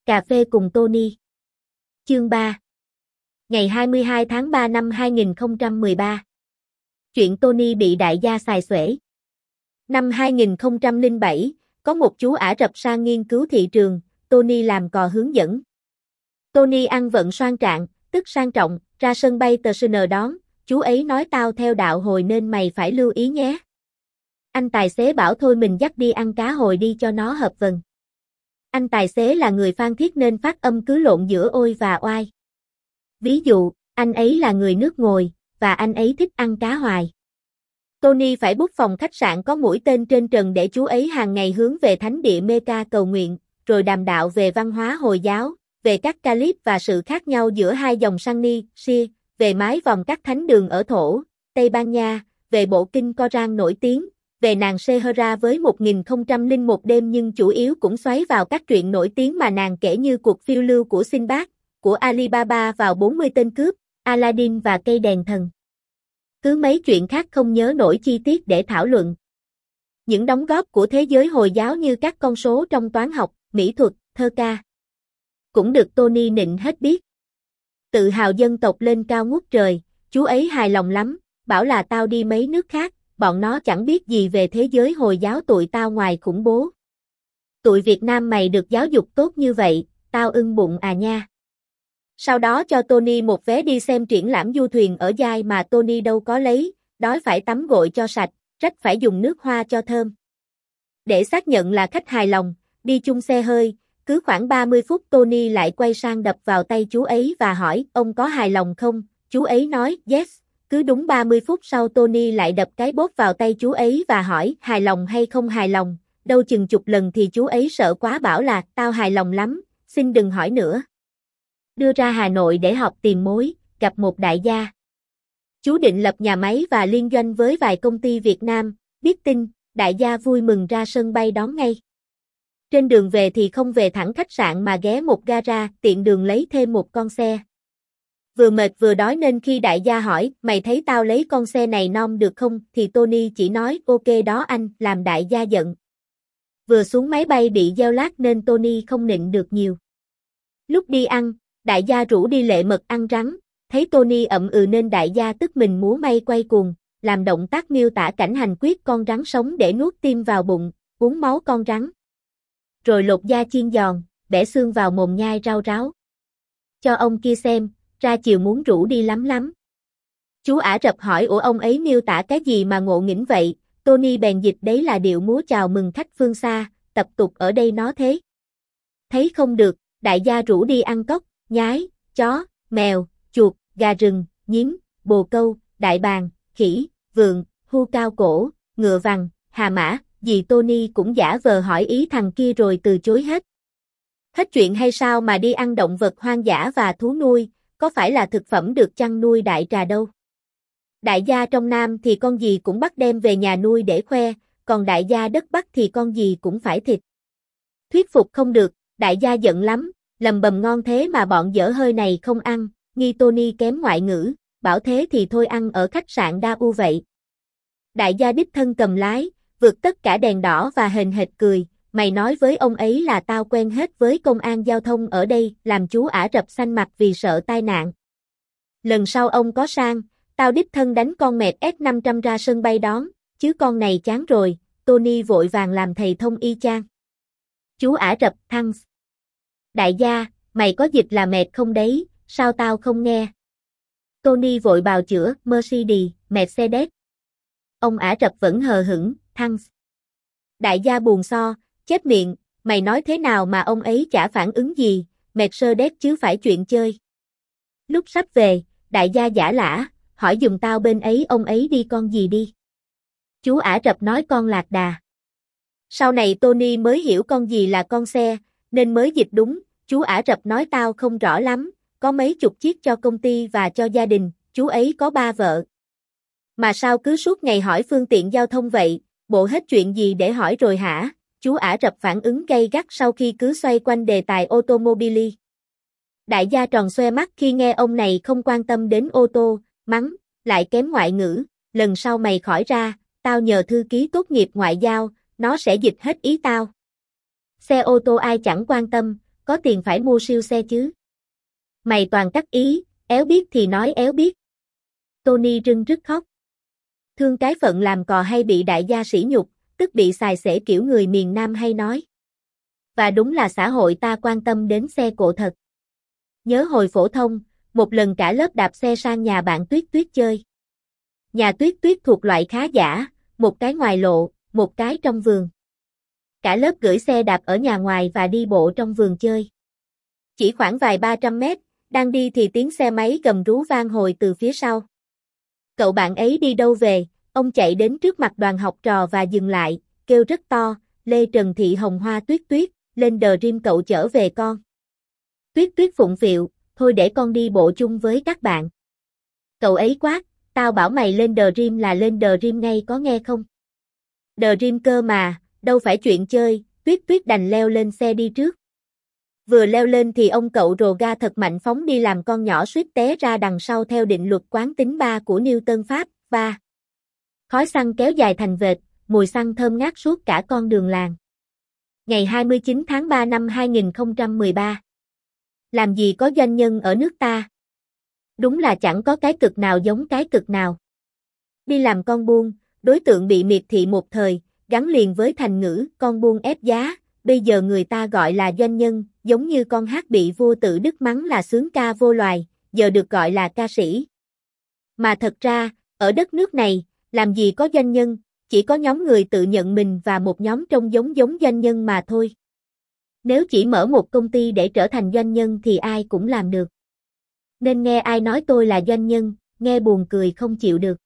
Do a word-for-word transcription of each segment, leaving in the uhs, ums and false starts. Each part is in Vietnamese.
Cà phê cùng Tony. Chương ba. Ngày hai mươi hai tháng ba năm hai nghìn không trăm mười ba. Chuyện Tony bị đại gia xài xuể. Năm hai nghìn không trăm lẻ bảy, có một chú Ả Rập sang nghiên cứu thị trường, Tony làm cò hướng dẫn. Tony ăn vận sang trạng, tức sang trọng, ra sân bay Tucson đón, chú ấy nói tao theo đạo hồi nên mày phải lưu ý nhé. Anh tài xế bảo thôi mình dắt đi ăn cá hồi đi cho nó hợp vần. Anh tài xế là người Phan Thiết nên phát âm cứ lộn giữa ôi và oai. Ví dụ, anh ấy là người nước ngồi, và anh ấy thích ăn cá hoài. Tony phải book phòng khách sạn có mũi tên trên trần để chú ấy hàng ngày hướng về thánh địa Mecca cầu nguyện, rồi đàm đạo về văn hóa Hồi giáo, về các caliph và sự khác nhau giữa hai dòng Sunni, Shia, về mái vòm các thánh đường ở Thổ, Tây Ban Nha, về bộ kinh Koran nổi tiếng, về nàng Sehera với một nghìn không trăm lẻ một đêm nhưng chủ yếu cũng xoáy vào các truyện nổi tiếng mà nàng kể như cuộc phiêu lưu của Sinbad, của Alibaba vào bốn mươi tên cướp, Aladdin và cây đèn thần. Cứ mấy chuyện khác không nhớ nổi chi tiết để thảo luận. Những đóng góp của thế giới Hồi giáo như các con số trong toán học, mỹ thuật, thơ ca cũng được Tony nịnh hết biết. Tự hào dân tộc lên cao ngút trời, chú ấy hài lòng lắm, bảo là tao đi mấy nước khác, bọn nó chẳng biết gì về thế giới Hồi giáo tụi tao ngoài khủng bố. Tụi Việt Nam mày được giáo dục tốt như vậy, tao ưng bụng à nha. Sau đó cho Tony một vé đi xem triển lãm du thuyền ở Giai mà Tony đâu có lấy, đói phải tắm gội cho sạch, rách phải dùng nước hoa cho thơm. Để xác nhận là khách hài lòng, đi chung xe hơi, cứ khoảng ba mươi phút Tony lại quay sang đập vào tay chú ấy và hỏi, ông có hài lòng không? Chú ấy nói, yes. Cứ đúng ba mươi phút sau Tony lại đập cái bóp vào tay chú ấy và hỏi, hài lòng hay không hài lòng? Đâu chừng chục lần thì chú ấy sợ quá bảo là, tao hài lòng lắm, xin đừng hỏi nữa. Đưa ra Hà Nội để họp tìm mối, gặp một đại gia. Chú định lập nhà máy và liên doanh với vài công ty Việt Nam, biết tin, đại gia vui mừng ra sân bay đón ngay. Trên đường về thì không về thẳng khách sạn mà ghé một gara, tiện đường lấy thêm một con xe. Vừa mệt vừa đói nên khi đại gia hỏi, mày thấy tao lấy con xe này nom được không, thì Tony chỉ nói, ok đó anh, làm đại gia giận. Vừa xuống máy bay bị gieo lát nên Tony không nịnh được nhiều. Lúc đi ăn, đại gia rủ đi Lệ Mật ăn rắn, thấy Tony ậm ừ nên đại gia tức mình múa may quay cuồng, làm động tác miêu tả cảnh hành quyết con rắn sống để nuốt tim vào bụng, uống máu con rắn. Rồi lột da chiên giòn, bẻ xương vào mồm nhai rau ráo. Cho ông kia xem, ra chiều muốn rủ đi lắm lắm. Chú Ả Rập hỏi ủa ông ấy miêu tả cái gì mà ngộ nghĩnh vậy, Tony bèn dịch đấy là điệu múa chào mừng khách phương xa, tập tục ở đây nó thế. Thấy không được, đại gia rủ đi ăn cóc, nhái, chó, mèo, chuột, gà rừng, nhím, bồ câu, đại bàng, khỉ, vượn, hươu cao cổ, ngựa vằn, hà mã, dì Tony cũng giả vờ hỏi ý thằng kia rồi từ chối hết. Hết chuyện hay sao mà đi ăn động vật hoang dã và thú nuôi, có phải là thực phẩm được chăn nuôi đại trà đâu. Đại gia trong Nam thì con gì cũng bắt đem về nhà nuôi để khoe, còn đại gia đất Bắc thì con gì cũng phải thịt. Thuyết phục không được, đại gia giận lắm, lầm bầm ngon thế mà bọn dở hơi này không ăn, nghi Tony kém ngoại ngữ, bảo thế thì thôi ăn ở khách sạn Đa U vậy. Đại gia đích thân cầm lái, vượt tất cả đèn đỏ và hềnh hệt cười, mày nói với ông ấy là tao quen hết với công an giao thông ở đây, làm chú Ả Rập xanh mặt vì sợ tai nạn. Lần sau ông có sang, tao đích thân đánh con mẹt S năm trăm ra sân bay đón, chứ con này chán rồi, Tony vội vàng làm thầy thông y chang. Chú Ả Rập, thanks. Đại gia, mày có dịch là mệt không đấy, sao tao không nghe? Tony vội bào chữa, Mercedes, Mercedes. Ông Ả Rập vẫn hờ hững, thanks. Đại gia buồn so, chết miệng, mày nói thế nào mà ông ấy chả phản ứng gì, Mercedes chứ phải chuyện chơi. Lúc sắp về, đại gia giả lả, hỏi giùm tao bên ấy ông ấy đi con gì đi. Chú Ả Rập nói con lạc đà. Sau này Tony mới hiểu con gì là con xe, nên mới dịch đúng, chú Ả Rập nói tao không rõ lắm, có mấy chục chiếc cho công ty và cho gia đình, chú ấy có ba vợ. Mà sao cứ suốt ngày hỏi phương tiện giao thông vậy, bộ hết chuyện gì để hỏi rồi hả? Chú Ả Rập phản ứng gay gắt sau khi cứ xoay quanh đề tài automobile. Đại gia tròn xoe mắt khi nghe ông này không quan tâm đến ô tô, mắng, lại kém ngoại ngữ, lần sau mày khỏi ra, tao nhờ thư ký tốt nghiệp ngoại giao, nó sẽ dịch hết ý tao. Xe ô tô ai chẳng quan tâm, có tiền phải mua siêu xe chứ. Mày toàn cắt ý, éo biết thì nói éo biết. Tony rưng rức khóc. Thương cái phận làm cò hay bị đại gia sỉ nhục, tức bị xài xể kiểu người miền Nam hay nói. Và đúng là xã hội ta quan tâm đến xe cộ thật. Nhớ hồi phổ thông, một lần cả lớp đạp xe sang nhà bạn Tuyết Tuyết chơi. Nhà Tuyết Tuyết thuộc loại khá giả, một cái ngoài lộ, một cái trong vườn. Cả lớp gửi xe đạp ở nhà ngoài và đi bộ trong vườn chơi. Chỉ khoảng vài ba trăm mét, đang đi thì tiếng xe máy gầm rú vang hồi từ phía sau. Cậu bạn ấy đi đâu về, ông chạy đến trước mặt đoàn học trò và dừng lại, kêu rất to, Lê Trần Thị Hồng Hoa Tuyết Tuyết, lên đờ rim cậu chở về con. Tuyết Tuyết phụng phịu, thôi để con đi bộ chung với các bạn. Cậu ấy quát, tao bảo mày lên đờ rim là lên đờ rim ngay có nghe không? Đờ rim cơ mà, đâu phải chuyện chơi, Tuyết Tuyết đành leo lên xe đi trước. Vừa leo lên thì ông cậu rồ ga thật mạnh phóng đi làm con nhỏ suýt té ra đằng sau theo định luật quán tính ba của Newton Pháp, va. Khói xăng kéo dài thành vệt, mùi xăng thơm ngát suốt cả con đường làng. Ngày hai mươi chín tháng ba năm hai nghìn không trăm mười ba. Làm gì có doanh nhân ở nước ta? Đúng là chẳng có cái cực nào giống cái cực nào. Đi làm con buôn, đối tượng bị miệt thị một thời, gắn liền với thành ngữ con buôn ép giá, bây giờ người ta gọi là doanh nhân, giống như con hát bị vua Tự Đức mắng là sướng ca vô loài, giờ được gọi là ca sĩ. Mà thật ra, ở đất nước này, làm gì có doanh nhân, chỉ có nhóm người tự nhận mình và một nhóm trông giống giống doanh nhân mà thôi. Nếu chỉ mở một công ty để trở thành doanh nhân thì ai cũng làm được. Nên nghe ai nói tôi là doanh nhân, nghe buồn cười không chịu được.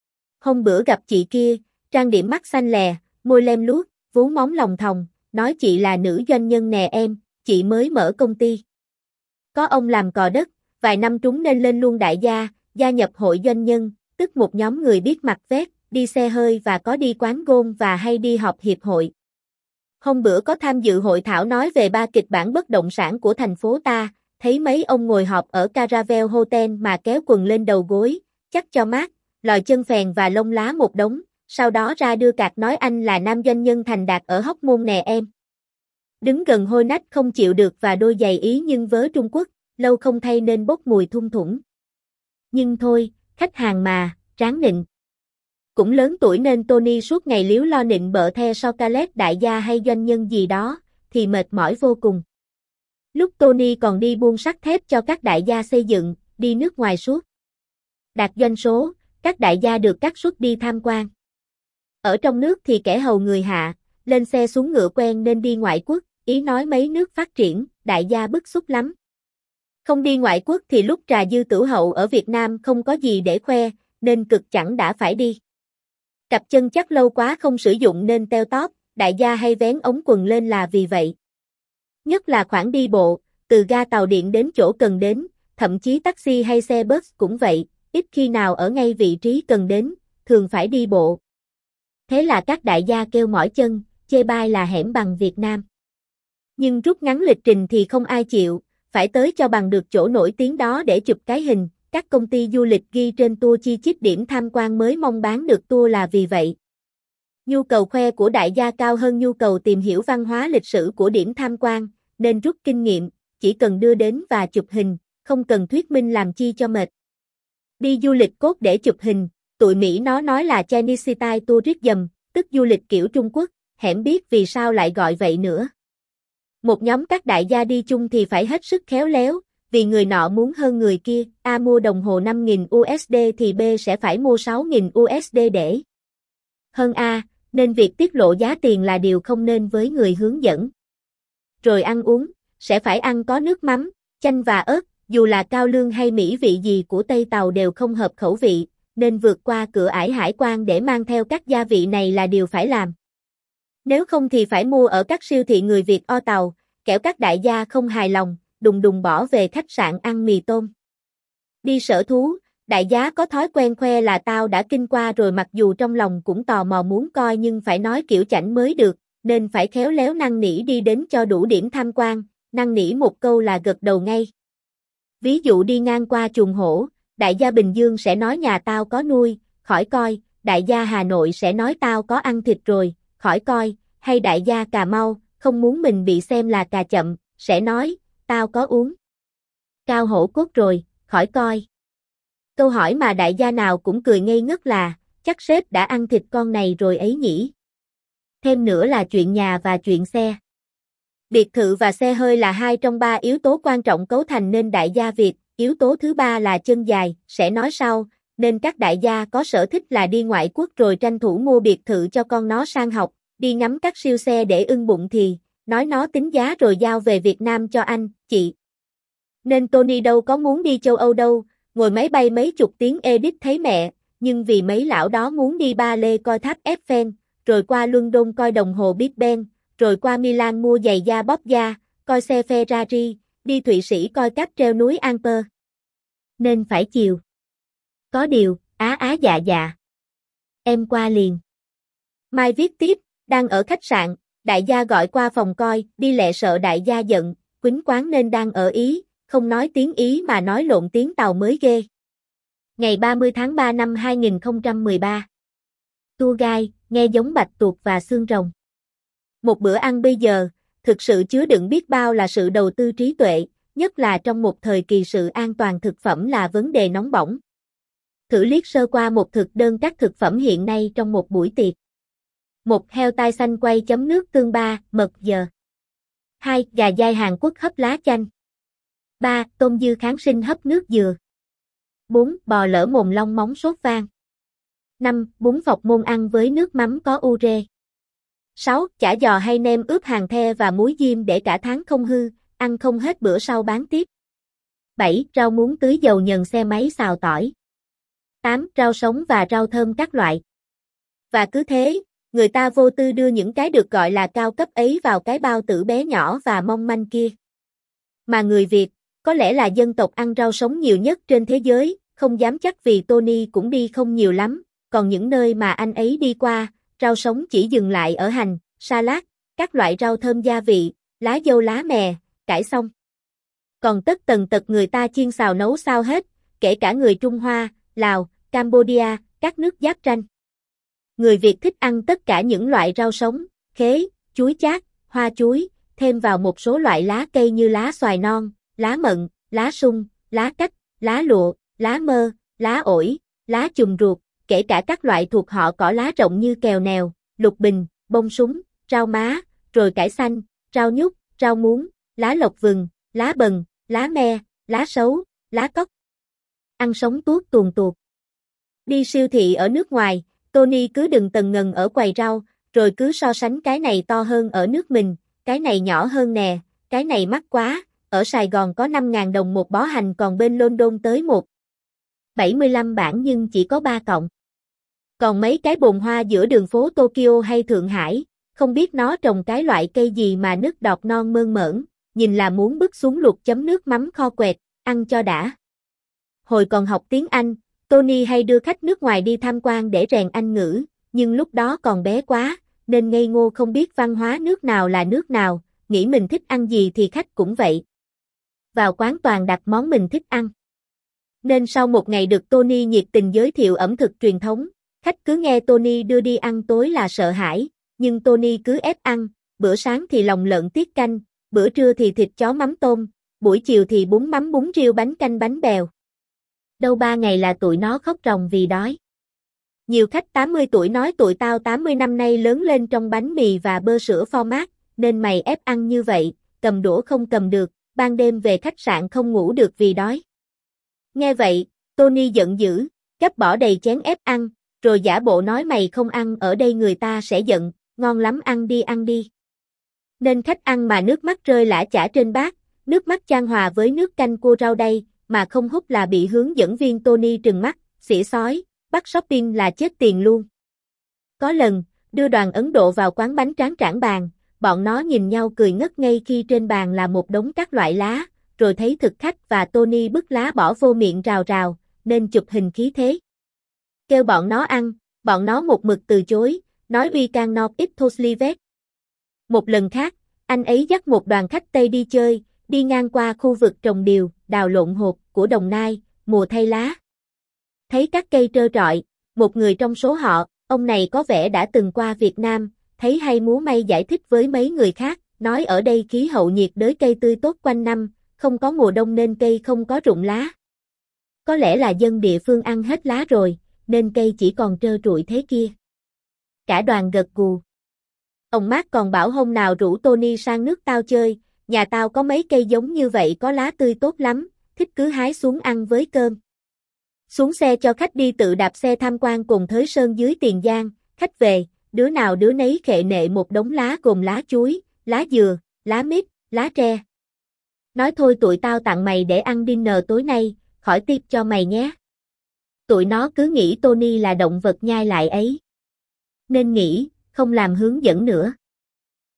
Hôm bữa gặp chị kia, trang điểm mắt xanh lè, môi lem luốc, vú móng lòng thòng, nói chị là nữ doanh nhân nè em, chị mới mở công ty. Có ông làm cò đất, vài năm trúng nên lên luôn đại gia, gia nhập hội doanh nhân, tức một nhóm người biết mặc vest, đi xe hơi và có đi quán gôn và hay đi họp hiệp hội. Hôm bữa có tham dự hội thảo nói về ba kịch bản bất động sản của thành phố ta, thấy mấy ông ngồi họp ở Caravel Hotel mà kéo quần lên đầu gối, chắc cho mát, lòi chân phèn và lông lá một đống, sau đó ra đưa cạc nói anh là nam doanh nhân thành đạt ở Hóc Môn nè em. Đứng gần hôi nách không chịu được và đôi giày Ý nhưng vớ Trung Quốc, lâu không thay nên bốc mùi thum thủng. Nhưng thôi, khách hàng mà, ráng nịnh. Cũng lớn tuổi nên Tony suốt ngày líu lo nịnh bợ the chocolate đại gia hay doanh nhân gì đó, thì mệt mỏi vô cùng. Lúc Tony còn đi buôn sắt thép cho các đại gia xây dựng, đi nước ngoài suốt. Đạt doanh số, các đại gia được cắt suất đi tham quan. Ở trong nước thì kẻ hầu người hạ, lên xe xuống ngựa quen nên đi ngoại quốc, ý nói mấy nước phát triển, đại gia bức xúc lắm. Không đi ngoại quốc thì lúc trà dư tửu hậu ở Việt Nam không có gì để khoe, nên cực chẳng đã phải đi. Cặp chân chắc lâu quá không sử dụng nên teo tóp, đại gia hay vén ống quần lên là vì vậy. Nhất là khoảng đi bộ, từ ga tàu điện đến chỗ cần đến, thậm chí taxi hay xe bus cũng vậy, ít khi nào ở ngay vị trí cần đến, thường phải đi bộ. Thế là các đại gia kêu mỏi chân, chê bai là hẻm bằng Việt Nam. Nhưng rút ngắn lịch trình thì không ai chịu, phải tới cho bằng được chỗ nổi tiếng đó để chụp cái hình. Các công ty du lịch ghi trên tour chi chít điểm tham quan mới mong bán được tour là vì vậy. Nhu cầu khoe của đại gia cao hơn nhu cầu tìm hiểu văn hóa lịch sử của điểm tham quan, nên rút kinh nghiệm, chỉ cần đưa đến và chụp hình, không cần thuyết minh làm chi cho mệt. Đi du lịch cốt để chụp hình, tụi Mỹ nó nói là Chinese Style Tourism, tức du lịch kiểu Trung Quốc, hẻm biết vì sao lại gọi vậy nữa. Một nhóm các đại gia đi chung thì phải hết sức khéo léo, vì người nọ muốn hơn người kia, A mua đồng hồ năm nghìn đô la thì B sẽ phải mua sáu nghìn đô la để hơn A, nên việc tiết lộ giá tiền là điều không nên với người hướng dẫn. Rồi ăn uống, sẽ phải ăn có nước mắm, chanh và ớt, dù là cao lương hay mỹ vị gì của Tây Tàu đều không hợp khẩu vị, nên vượt qua cửa ải hải quan để mang theo các gia vị này là điều phải làm. Nếu không thì phải mua ở các siêu thị người Việt o Tàu, kẻo các đại gia không hài lòng, đùng đùng bỏ về khách sạn ăn mì tôm. Đi sở thú, đại gia có thói quen khoe là tao đã kinh qua rồi, mặc dù trong lòng cũng tò mò muốn coi nhưng phải nói kiểu chảnh mới được, nên phải khéo léo năn nỉ đi đến cho đủ điểm tham quan, năn nỉ một câu là gật đầu ngay. Ví dụ đi ngang qua chuồng hổ, đại gia Bình Dương sẽ nói nhà tao có nuôi, khỏi coi, đại gia Hà Nội sẽ nói tao có ăn thịt rồi, khỏi coi, hay đại gia Cà Mau, không muốn mình bị xem là cà chậm, sẽ nói, tao có uống cao hổ cốt rồi, khỏi coi. Câu hỏi mà đại gia nào cũng cười ngây ngất là, chắc sếp đã ăn thịt con này rồi ấy nhỉ. Thêm nữa là chuyện nhà và chuyện xe. Biệt thự và xe hơi là hai trong ba yếu tố quan trọng cấu thành nên đại gia Việt, yếu tố thứ ba là chân dài, sẽ nói sau, nên các đại gia có sở thích là đi ngoại quốc rồi tranh thủ mua biệt thự cho con nó sang học, đi ngắm các siêu xe để ưng bụng thì, nói nó tính giá rồi giao về Việt Nam cho anh, chị. Nên Tony đâu có muốn đi châu Âu đâu, ngồi máy bay mấy chục tiếng edit thấy mẹ, nhưng vì mấy lão đó muốn đi Ba Lê coi tháp Eiffel, rồi qua London coi đồng hồ Big Ben, rồi qua Milan mua giày da bóp da, coi xe Ferrari, đi Thụy Sĩ coi cáp treo núi Alper. Nên phải chiều. Có điều, á á dạ dạ. Em qua liền. Mai viết tiếp, đang ở khách sạn, đại gia gọi qua phòng coi, đi lẹ sợ đại gia giận, quýnh quán nên đang ở Ý, không nói tiếng Ý mà nói lộn tiếng Tàu mới ghê. Ngày ba mươi tháng ba năm hai nghìn không trăm mười ba. Tour guide, nghe giống bạch tuộc và xương rồng. Một bữa ăn bây giờ, thực sự chứa đựng biết bao là sự đầu tư trí tuệ, nhất là trong một thời kỳ sự an toàn thực phẩm là vấn đề nóng bỏng. Thử liếc sơ qua một thực đơn các thực phẩm hiện nay trong một buổi tiệc. một. Heo tai xanh quay chấm nước tương ba, mật giờ. hai. Gà dai Hàn Quốc hấp lá chanh. ba. Tôm dư kháng sinh hấp nước dừa. bốn. Bò lỡ mồm long móng sốt vang. năm. Bún phọc môn ăn với nước mắm có ure. sáu. Chả giò hay nem ướp hàng the và muối diêm để cả tháng không hư, ăn không hết bữa sau bán tiếp. bảy. Rau muống tưới dầu nhờn xe máy xào tỏi. tám. Rau sống và rau thơm các loại. Và cứ thế, người ta vô tư đưa những cái được gọi là cao cấp ấy vào cái bao tử bé nhỏ và mong manh kia. Mà người Việt, có lẽ là dân tộc ăn rau sống nhiều nhất trên thế giới, không dám chắc vì Tony cũng đi không nhiều lắm, còn những nơi mà anh ấy đi qua, rau sống chỉ dừng lại ở hành, salad, các loại rau thơm gia vị, lá dâu lá mè, cải xông. Còn tất tần tật người ta chiên xào nấu sao hết, kể cả người Trung Hoa, Lào, Cambodia, các nước giáp ranh. Người Việt thích ăn tất cả những loại rau sống, khế, chuối chát, hoa chuối, thêm vào một số loại lá cây như lá xoài non, lá mận, lá sung, lá cách, lá lụa, lá mơ, lá ổi, lá chùm ruột, kể cả các loại thuộc họ cỏ lá rộng như kèo nèo, lục bình, bông súng, rau má, rồi cải xanh, rau nhút, rau muống, lá lộc vừng, lá bần, lá me, lá sấu, lá cóc. Ăn sống tuốt tuồn tuột. Đi siêu thị ở nước ngoài, Tony cứ đừng tần ngần ở quầy rau, rồi cứ so sánh cái này to hơn ở nước mình, cái này nhỏ hơn nè, cái này mắc quá, ở Sài Gòn có năm ngàn đồng một bó hành còn bên London tới một phẩy bảy mươi lăm bảng nhưng chỉ có ba cọng. Còn mấy cái bồn hoa giữa đường phố Tokyo hay Thượng Hải, không biết nó trồng cái loại cây gì mà nước đọt non mơn mởn, nhìn là muốn bước xuống luộc chấm nước mắm kho quẹt, ăn cho đã. Hồi còn học tiếng Anh, Tony hay đưa khách nước ngoài đi tham quan để rèn Anh ngữ, nhưng lúc đó còn bé quá, nên ngây ngô không biết văn hóa nước nào là nước nào, nghĩ mình thích ăn gì thì khách cũng vậy. Vào quán toàn đặt món mình thích ăn. Nên sau một ngày được Tony nhiệt tình giới thiệu ẩm thực truyền thống, khách cứ nghe Tony đưa đi ăn tối là sợ hãi, nhưng Tony cứ ép ăn, bữa sáng thì lòng lợn tiết canh, bữa trưa thì thịt chó mắm tôm, buổi chiều thì bún mắm bún riêu bánh canh bánh bèo. Đâu ba ngày là tụi nó khóc ròng vì đói. Nhiều khách tám mươi tuổi nói tụi tao tám mươi năm nay lớn lên trong bánh mì và bơ sữa format, nên mày ép ăn như vậy, cầm đũa không cầm được, ban đêm về khách sạn không ngủ được vì đói. Nghe vậy, Tony giận dữ, gắp bỏ đầy chén ép ăn, rồi giả bộ nói mày không ăn ở đây người ta sẽ giận, ngon lắm ăn đi ăn đi. Nên khách ăn mà nước mắt rơi lã chả trên bát, nước mắt chan hòa với nước canh cua rau đây, mà không hút là bị hướng dẫn viên Tony trừng mắt, xỉa xói, bắt shopping là chết tiền luôn. Có lần, đưa đoàn Ấn Độ vào quán bánh tráng trảng bàn, bọn nó nhìn nhau cười ngất ngây khi trên bàn là một đống các loại lá, rồi thấy thực khách và Tony bứt lá bỏ vô miệng rào rào, nên chụp hình khí thế. Kêu bọn nó ăn, bọn nó một mực từ chối, nói we cannot eat those leaves. Một lần khác, anh ấy dắt một đoàn khách Tây đi chơi, đi ngang qua khu vực trồng điều, đào lộn hột của Đồng Nai, mùa thay lá. Thấy các cây trơ trọi, một người trong số họ, ông này có vẻ đã từng qua Việt Nam, thấy hay múa may giải thích với mấy người khác, nói ở đây khí hậu nhiệt đới cây tươi tốt quanh năm, không có mùa đông nên cây không có rụng lá. Có lẽ là dân địa phương ăn hết lá rồi, nên cây chỉ còn trơ trụi thế kia. Cả đoàn gật gù. Ông Mark còn bảo hôm nào rủ Tony sang nước tao chơi, nhà tao có mấy cây giống như vậy có lá tươi tốt lắm, thích cứ hái xuống ăn với cơm. Xuống xe cho khách đi tự đạp xe tham quan cùng Thới Sơn dưới Tiền Giang, khách về, đứa nào đứa nấy khệ nệ một đống lá gồm lá chuối, lá dừa, lá mít, lá tre. Nói thôi tụi tao tặng mày để ăn dinner tối nay, khỏi tiếp cho mày nhé. Tụi nó cứ nghĩ Tony là động vật nhai lại ấy. Nên nghĩ, không làm hướng dẫn nữa.